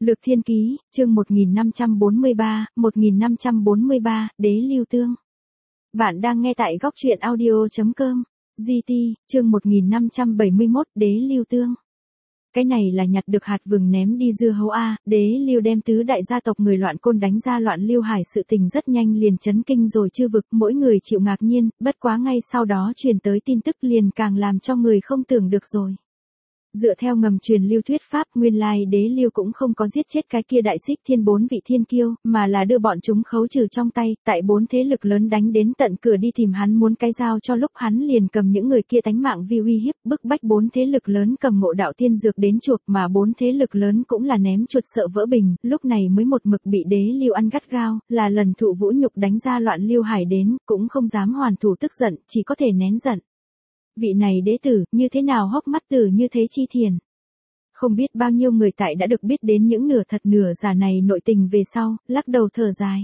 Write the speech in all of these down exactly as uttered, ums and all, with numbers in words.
Lược Thiên Ký, chương một nghìn năm trăm bốn mươi ba, một nghìn năm trăm bốn mươi ba, Đế Lưu Tương. Bạn đang nghe tại góc truyện audio chấm com. giê tê, chương một nghìn năm trăm bảy mươi mốt, Đế Lưu Tương. Cái này là nhặt được hạt vừng ném đi dưa hấu a, Đế Lưu đem tứ đại gia tộc người loạn côn đánh ra loạn Lưu Hải, sự tình rất nhanh liền chấn kinh rồi chư vực, mỗi người chịu ngạc nhiên, bất quá ngay sau đó truyền tới tin tức liền càng làm cho người không tưởng được rồi. Dựa theo ngầm truyền lưu thuyết pháp, nguyên lai Đế Lưu cũng không có giết chết cái kia đại xích thiên bốn vị thiên kiêu, mà là đưa bọn chúng khấu trừ trong tay, tại bốn thế lực lớn đánh đến tận cửa đi tìm hắn muốn cái dao cho lúc hắn liền cầm những người kia tánh mạng vi uy hiếp, bức bách bốn thế lực lớn cầm Ngộ Đạo Tiên Dược đến chuộc, mà bốn thế lực lớn cũng là ném chuột sợ vỡ bình, lúc này mới một mực bị Đế Lưu ăn gắt gao, là lần thụ vũ nhục đánh ra loạn Lưu Hải đến, cũng không dám hoàn thủ tức giận, chỉ có thể nén giận. Vị này đế tử, như thế nào hốc mắt tử như thế chi thiền. Không biết bao nhiêu người tại đã được biết đến những nửa thật nửa giả này nội tình về sau, lắc đầu thở dài.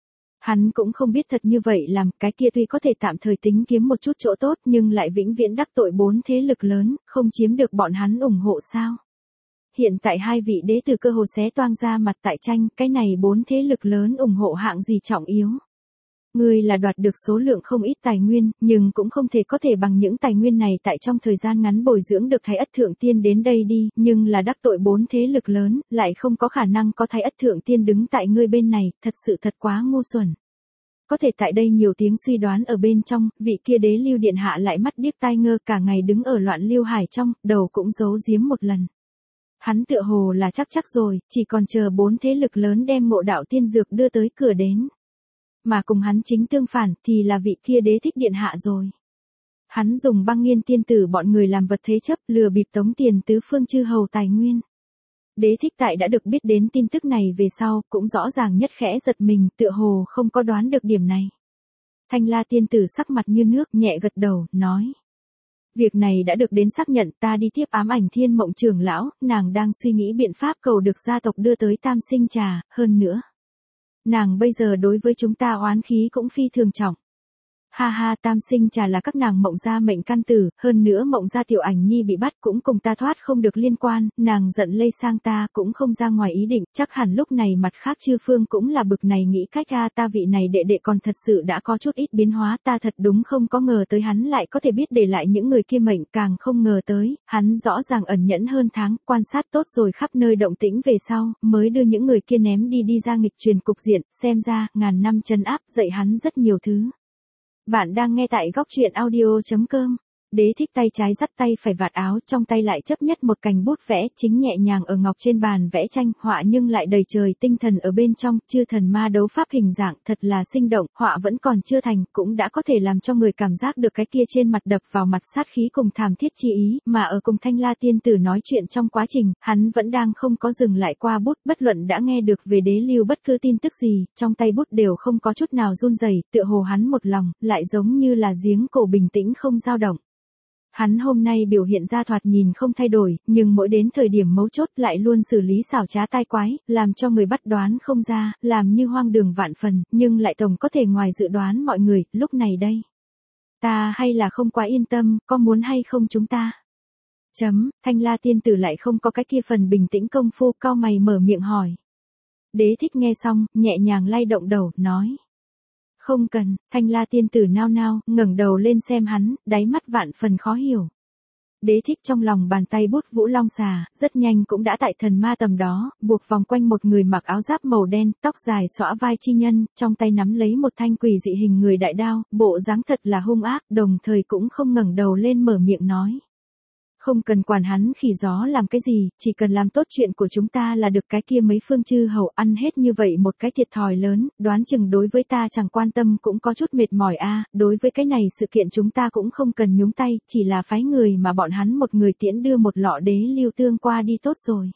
Hắn cũng không biết thật như vậy làm, cái kia tuy có thể tạm thời tính kiếm một chút chỗ tốt nhưng lại vĩnh viễn đắc tội bốn thế lực lớn, không chiếm được bọn hắn ủng hộ sao. Hiện tại hai vị đế tử cơ hồ xé toang ra mặt tại tranh, cái này bốn thế lực lớn ủng hộ hạng gì trọng yếu. Ngươi là đoạt được số lượng không ít tài nguyên, nhưng cũng không thể có thể bằng những tài nguyên này tại trong thời gian ngắn bồi dưỡng được Thái Ất Thượng Tiên đến đây đi, nhưng là đắc tội bốn thế lực lớn, lại không có khả năng có Thái Ất Thượng Tiên đứng tại ngươi bên này, thật sự thật quá ngu xuẩn. Có thể tại đây nhiều tiếng suy đoán ở bên trong, vị kia Đế Lưu điện hạ lại mắt điếc tai ngơ cả ngày đứng ở loạn Lưu Hải trong, đầu cũng giấu giếm một lần. Hắn tựa hồ là chắc chắc rồi, chỉ còn chờ bốn thế lực lớn đem Ngộ Đạo Tiên Dược đưa tới cửa đến. Mà cùng hắn chính tương phản thì là vị kia đế thích điện hạ rồi. Hắn dùng Băng Nghiên tiên tử bọn người làm vật thế chấp lừa bịp tống tiền tứ phương chư hầu tài nguyên. Đế thích tại đã được biết đến tin tức này về sau cũng rõ ràng nhất khẽ giật mình, tựa hồ không có đoán được điểm này. Thanh La tiên tử sắc mặt như nước nhẹ gật đầu, nói. Việc này đã được đến xác nhận, ta đi tiếp ám ảnh Thiên Mộng trưởng lão, nàng đang suy nghĩ biện pháp cầu được gia tộc đưa tới tam sinh trà, hơn nữa. Nàng bây giờ đối với chúng ta oán khí cũng phi thường trọng. Ha ha, tam sinh trà là các nàng Mộng gia mệnh căn tử, hơn nữa Mộng gia tiểu ảnh nhi bị bắt cũng cùng ta thoát không được liên quan, nàng giận lây sang ta cũng không ra ngoài ý định, chắc hẳn lúc này mặt khác chư phương cũng là bực này nghĩ cách a, ta vị này đệ đệ còn thật sự đã có chút ít biến hóa, ta thật đúng không có ngờ tới hắn lại có thể biết để lại những người kia mệnh, càng không ngờ tới, hắn rõ ràng ẩn nhẫn hơn tháng, quan sát tốt rồi khắp nơi động tĩnh về sau, mới đưa những người kia ném đi đi ra nghịch truyền cục diện, xem ra, ngàn năm trấn áp dạy hắn rất nhiều thứ. Bạn đang nghe tại góc truyện audio chấm com. Đế thích tay trái dắt tay phải vạt áo, trong tay lại chấp nhất một cành bút vẽ, chính nhẹ nhàng ở ngọc trên bàn vẽ tranh, họa nhưng lại đầy trời tinh thần ở bên trong, chư thần ma đấu pháp hình dạng, thật là sinh động, họa vẫn còn chưa thành, cũng đã có thể làm cho người cảm giác được cái kia trên mặt đập vào mặt sát khí cùng thảm thiết chi ý, mà ở cùng Thanh La tiên tử nói chuyện trong quá trình, hắn vẫn đang không có dừng lại qua bút, bất luận đã nghe được về Đế Lưu bất cứ tin tức gì, trong tay bút đều không có chút nào run rẩy, tựa hồ hắn một lòng, lại giống như là giếng cổ bình tĩnh không dao động. Hắn hôm nay biểu hiện ra thoạt nhìn không thay đổi, nhưng mỗi đến thời điểm mấu chốt lại luôn xử lý xảo trá tai quái, làm cho người bắt đoán không ra, làm như hoang đường vạn phần, nhưng lại tổng có thể ngoài dự đoán mọi người, lúc này đây. Ta hay là không quá yên tâm, có muốn hay không chúng ta? Chấm, Thanh La tiên tử lại không có cái kia phần bình tĩnh công phu, cau mày mở miệng hỏi. Đế thích nghe xong, nhẹ nhàng lay động đầu, nói. Không cần, Thanh La tiên tử nao nao, ngẩng đầu lên xem hắn, đáy mắt vạn phần khó hiểu. Đế thích trong lòng bàn tay bút vũ long xà, rất nhanh cũng đã tại thần ma tầm đó, buộc vòng quanh một người mặc áo giáp màu đen, tóc dài xõa vai chi nhân, trong tay nắm lấy một thanh quỷ dị hình người đại đao, bộ dáng thật là hung ác, đồng thời cũng không ngẩng đầu lên mở miệng nói. Không cần quản hắn khỉ gió làm cái gì, chỉ cần làm tốt chuyện của chúng ta là được, cái kia mấy phương chư hầu ăn hết như vậy một cái thiệt thòi lớn, đoán chừng đối với ta chẳng quan tâm cũng có chút mệt mỏi a, đối với cái này sự kiện chúng ta cũng không cần nhúng tay, chỉ là phái người mà bọn hắn một người tiễn đưa một lọ Đế Lưu Tương qua đi tốt rồi.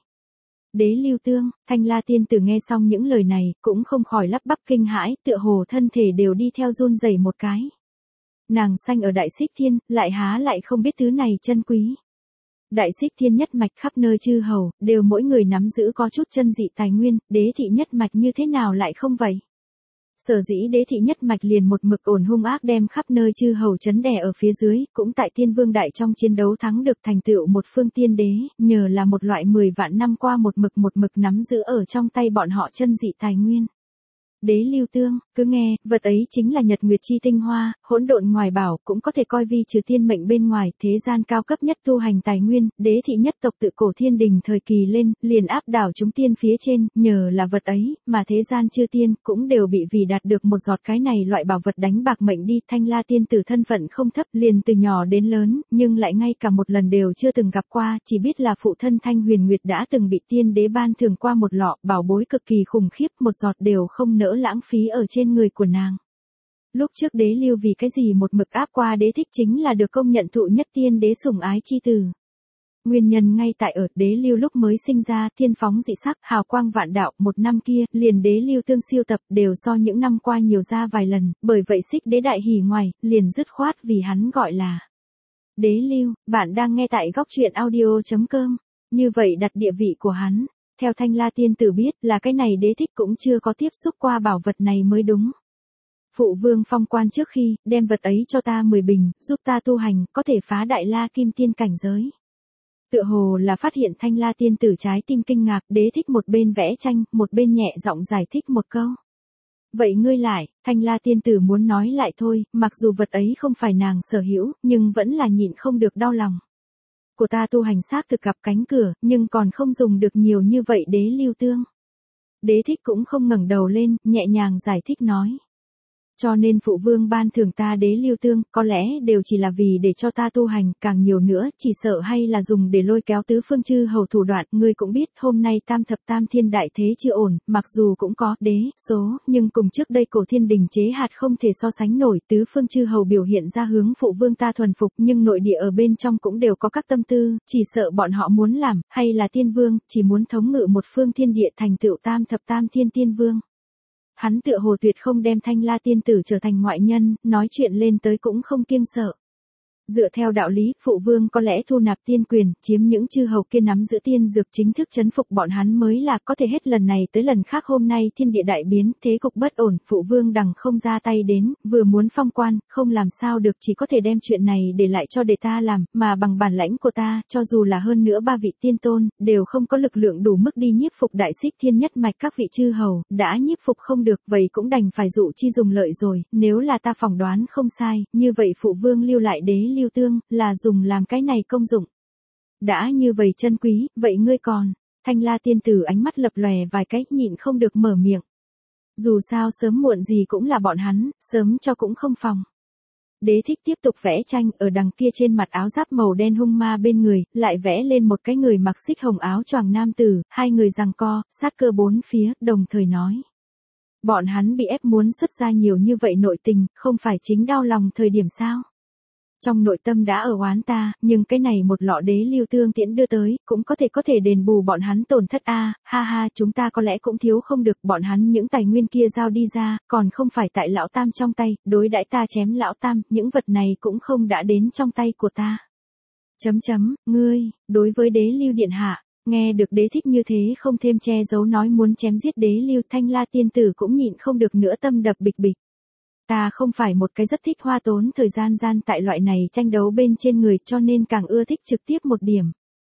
Đế Lưu Tương, Thanh La tiên tử nghe xong những lời này, cũng không khỏi lắp bắp kinh hãi, tựa hồ thân thể đều đi theo run rẩy một cái. Nàng sanh ở Đại Xích Thiên, lại há lại không biết thứ này chân quý. Đại Xích Thiên nhất mạch khắp nơi chư hầu, đều mỗi người nắm giữ có chút chân dị tài nguyên, đế thị nhất mạch như thế nào lại không vậy? Sở dĩ đế thị nhất mạch liền một mực ổn hung ác đem khắp nơi chư hầu chấn đè ở phía dưới, cũng tại tiên vương đại trong chiến đấu thắng được thành tựu một phương tiên đế, nhờ là một loại mười vạn năm qua một mực một mực nắm giữ ở trong tay bọn họ chân dị tài nguyên. Đế lưu tương, cứ nghe, vật ấy chính là nhật nguyệt chi tinh hoa, hỗn độn ngoài bảo, cũng có thể coi vi trừ tiên mệnh bên ngoài, thế gian cao cấp nhất tu hành tài nguyên, đế thị nhất tộc tự cổ thiên đình thời kỳ lên, liền áp đảo chúng tiên phía trên, nhờ là vật ấy, mà thế gian chư tiên, cũng đều bị vì đạt được một giọt cái này loại bảo vật đánh bạc mệnh đi, Thanh La tiên tử thân phận không thấp, liền từ nhỏ đến lớn, nhưng lại ngay cả một lần đều chưa từng gặp qua, chỉ biết là phụ thân Thanh Huyền Nguyệt đã từng bị tiên đế ban thường qua một lọ, bảo bối cực kỳ khủng khiếp, một giọt đều không nỡ lãng phí ở trên người của nàng. Lúc trước đế lưu vì cái gì một mực áp qua đế thích chính là được công nhận thụ nhất tiên đế sủng ái chi từ. Nguyên nhân ngay tại ở đế lưu lúc mới sinh ra thiên phóng dị sắc hào quang vạn đạo, một năm kia liền đế lưu tương siêu tập đều so những năm qua nhiều ra vài lần, bởi vậy xích đế đại hỉ ngoài, liền dứt khoát vì hắn gọi là đế lưu. Bạn đang nghe tại góc truyện audio.com, như vậy đặt địa vị của hắn. Theo Thanh La tiên tử biết là cái này đế thích cũng chưa có tiếp xúc qua bảo vật này mới đúng. Phụ vương phong quan trước khi, đem vật ấy cho ta mười bình, giúp ta tu hành, có thể phá đại la kim tiên cảnh giới. Tựa hồ là phát hiện Thanh La tiên tử trái tim kinh ngạc, đế thích một bên vẽ tranh, một bên nhẹ giọng giải thích một câu. Vậy ngươi lại, Thanh La tiên tử muốn nói lại thôi, mặc dù vật ấy không phải nàng sở hữu, nhưng vẫn là nhịn không được đau lòng. Của ta tu hành xác thực gặp cánh cửa, nhưng còn không dùng được nhiều như vậy đế lưu tương. Đế thích cũng không ngẩng đầu lên, nhẹ nhàng giải thích nói. Cho nên phụ vương ban thưởng ta đế lưu tương, có lẽ đều chỉ là vì để cho ta tu hành, càng nhiều nữa, chỉ sợ hay là dùng để lôi kéo tứ phương chư hầu thủ đoạn, ngươi cũng biết, hôm nay tam thập tam thiên đại thế chưa ổn, mặc dù cũng có đế, số, nhưng cùng trước đây cổ thiên đình chế hạt không thể so sánh nổi, tứ phương chư hầu biểu hiện ra hướng phụ vương ta thuần phục, nhưng nội địa ở bên trong cũng đều có các tâm tư, chỉ sợ bọn họ muốn làm, hay là tiên vương, chỉ muốn thống ngự một phương thiên địa thành tựu tam thập tam thiên tiên vương. Hắn tựa hồ tuyệt không đem Thanh La tiên tử trở thành ngoại nhân, nói chuyện lên tới cũng không kiêng sợ. Dựa theo đạo lý, phụ vương có lẽ thu nạp tiên quyền, chiếm những chư hầu kia nắm giữ tiên dược chính thức trấn phục bọn hắn mới là có thể hết lần này tới lần khác hôm nay thiên địa đại biến, thế cục bất ổn, phụ vương đằng không ra tay đến, vừa muốn phong quan, không làm sao được chỉ có thể đem chuyện này để lại cho để ta làm, mà bằng bản lãnh của ta, cho dù là hơn nữa ba vị tiên tôn, đều không có lực lượng đủ mức đi nhiếp phục đại xích thiên nhất mạch các vị chư hầu, đã nhiếp phục không được, vậy cũng đành phải dụ chi dùng lợi rồi, nếu là ta phỏng đoán không sai, như vậy phụ vương lưu lại đế lưu tương, là dùng làm cái này công dụng. Đã như vậy chân quý, vậy ngươi còn, Thanh La tiên tử ánh mắt lập lòe vài cách nhịn không được mở miệng. Dù sao sớm muộn gì cũng là bọn hắn, sớm cho cũng không phòng. Đế thích tiếp tục vẽ tranh, ở đằng kia trên mặt áo giáp màu đen hung ma bên người, lại vẽ lên một cái người mặc xích hồng áo choàng nam tử, hai người giằng co, sát cơ bốn phía, đồng thời nói. Bọn hắn bị ép muốn xuất ra nhiều như vậy nội tình, không phải chính đau lòng thời điểm sao? Trong nội tâm đã ở oán ta, nhưng cái này một lọ đế lưu tương tiễn đưa tới, cũng có thể có thể đền bù bọn hắn tổn thất a, ha ha, chúng ta có lẽ cũng thiếu không được, bọn hắn những tài nguyên kia giao đi ra, còn không phải tại lão tam trong tay, đối đãi ta chém lão tam, những vật này cũng không đã đến trong tay của ta. Chấm chấm, ngươi, đối với đế lưu điện hạ, nghe được đế thích như thế không thêm che giấu nói muốn chém giết đế lưu, Thanh La tiên tử cũng nhịn không được nữa tâm đập bịch bịch. Ta không phải một cái rất thích hoa tốn thời gian gian tại loại này tranh đấu bên trên người cho nên càng ưa thích trực tiếp một điểm.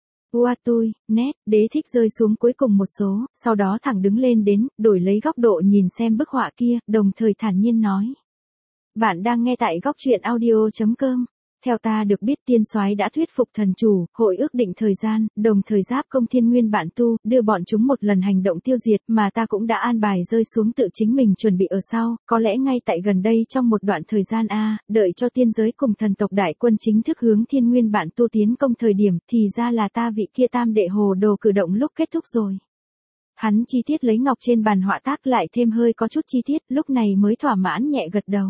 Ua tui, nét, đế thích rơi xuống cuối cùng một số, sau đó thẳng đứng lên đến, đổi lấy góc độ nhìn xem bức họa kia, đồng thời thản nhiên nói. Bạn đang nghe tại góc truyện audio.com. Theo ta được biết tiên soái đã thuyết phục thần chủ, hội ước định thời gian, đồng thời giáp công thiên nguyên bản tu, đưa bọn chúng một lần hành động tiêu diệt, mà ta cũng đã an bài rơi xuống tự chính mình chuẩn bị ở sau, có lẽ ngay tại gần đây trong một đoạn thời gian a, đợi cho tiên giới cùng thần tộc đại quân chính thức hướng thiên nguyên bản tu tiến công thời điểm, thì ra là ta vị kia tam đệ hồ đồ cử động lúc kết thúc rồi. Hắn chi tiết lấy ngọc trên bàn họa tác lại thêm hơi có chút chi tiết, lúc này mới thỏa mãn nhẹ gật đầu.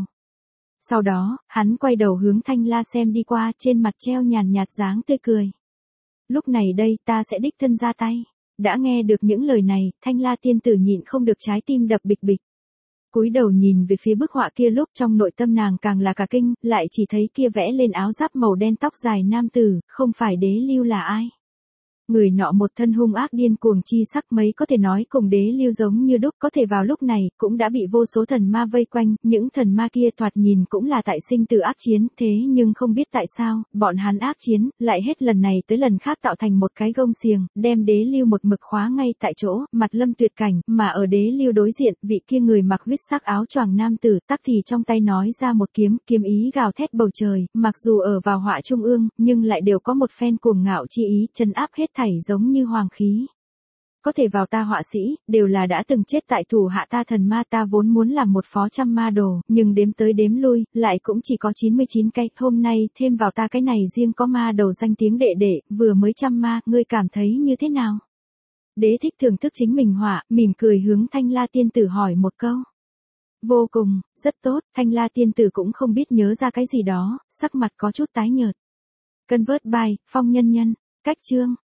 Sau đó, hắn quay đầu hướng Thanh La xem đi qua, trên mặt treo nhàn nhạt dáng tươi cười. Lúc này đây, ta sẽ đích thân ra tay. Đã nghe được những lời này, Thanh La tiên tử nhịn không được trái tim đập bịch bịch. Cúi đầu nhìn về phía bức họa kia lúc trong nội tâm nàng càng là cả kinh, lại chỉ thấy kia vẽ lên áo giáp màu đen tóc dài nam tử, không phải đế lưu là ai. Người nọ một thân hung ác điên cuồng chi sắc mấy có thể nói cùng đế lưu giống như đúc, có thể vào lúc này, cũng đã bị vô số thần ma vây quanh, những thần ma kia thoạt nhìn cũng là tại sinh tử ác chiến, thế nhưng không biết tại sao, bọn hắn ác chiến, lại hết lần này tới lần khác tạo thành một cái gông xiềng, đem đế lưu một mực khóa ngay tại chỗ, mặt lâm tuyệt cảnh, mà ở đế lưu đối diện, vị kia người mặc huyết sắc áo choàng nam tử, tắc thì trong tay nói ra một kiếm, kiếm ý gào thét bầu trời, mặc dù ở vào họa trung ương, nhưng lại đều có một phen cuồng ngạo chi ý, trấn áp hết thảy giống như hoàng khí. Có thể vào ta họa sĩ, đều là đã từng chết tại thủ hạ ta thần ma, ta vốn muốn làm một phó trăm ma đồ, nhưng đếm tới đếm lui, lại cũng chỉ có chín mươi chín cái, hôm nay thêm vào ta cái này riêng có ma đầu danh tiếng đệ đệ, vừa mới trăm ma, ngươi cảm thấy như thế nào? Đế thích thưởng thức chính mình họa, mỉm cười hướng Thanh La tiên tử hỏi một câu. Vô cùng, rất tốt, Thanh La tiên tử cũng không biết nhớ ra cái gì đó, sắc mặt có chút tái nhợt. Convert by, Phong Nhân Nhân, cách chương.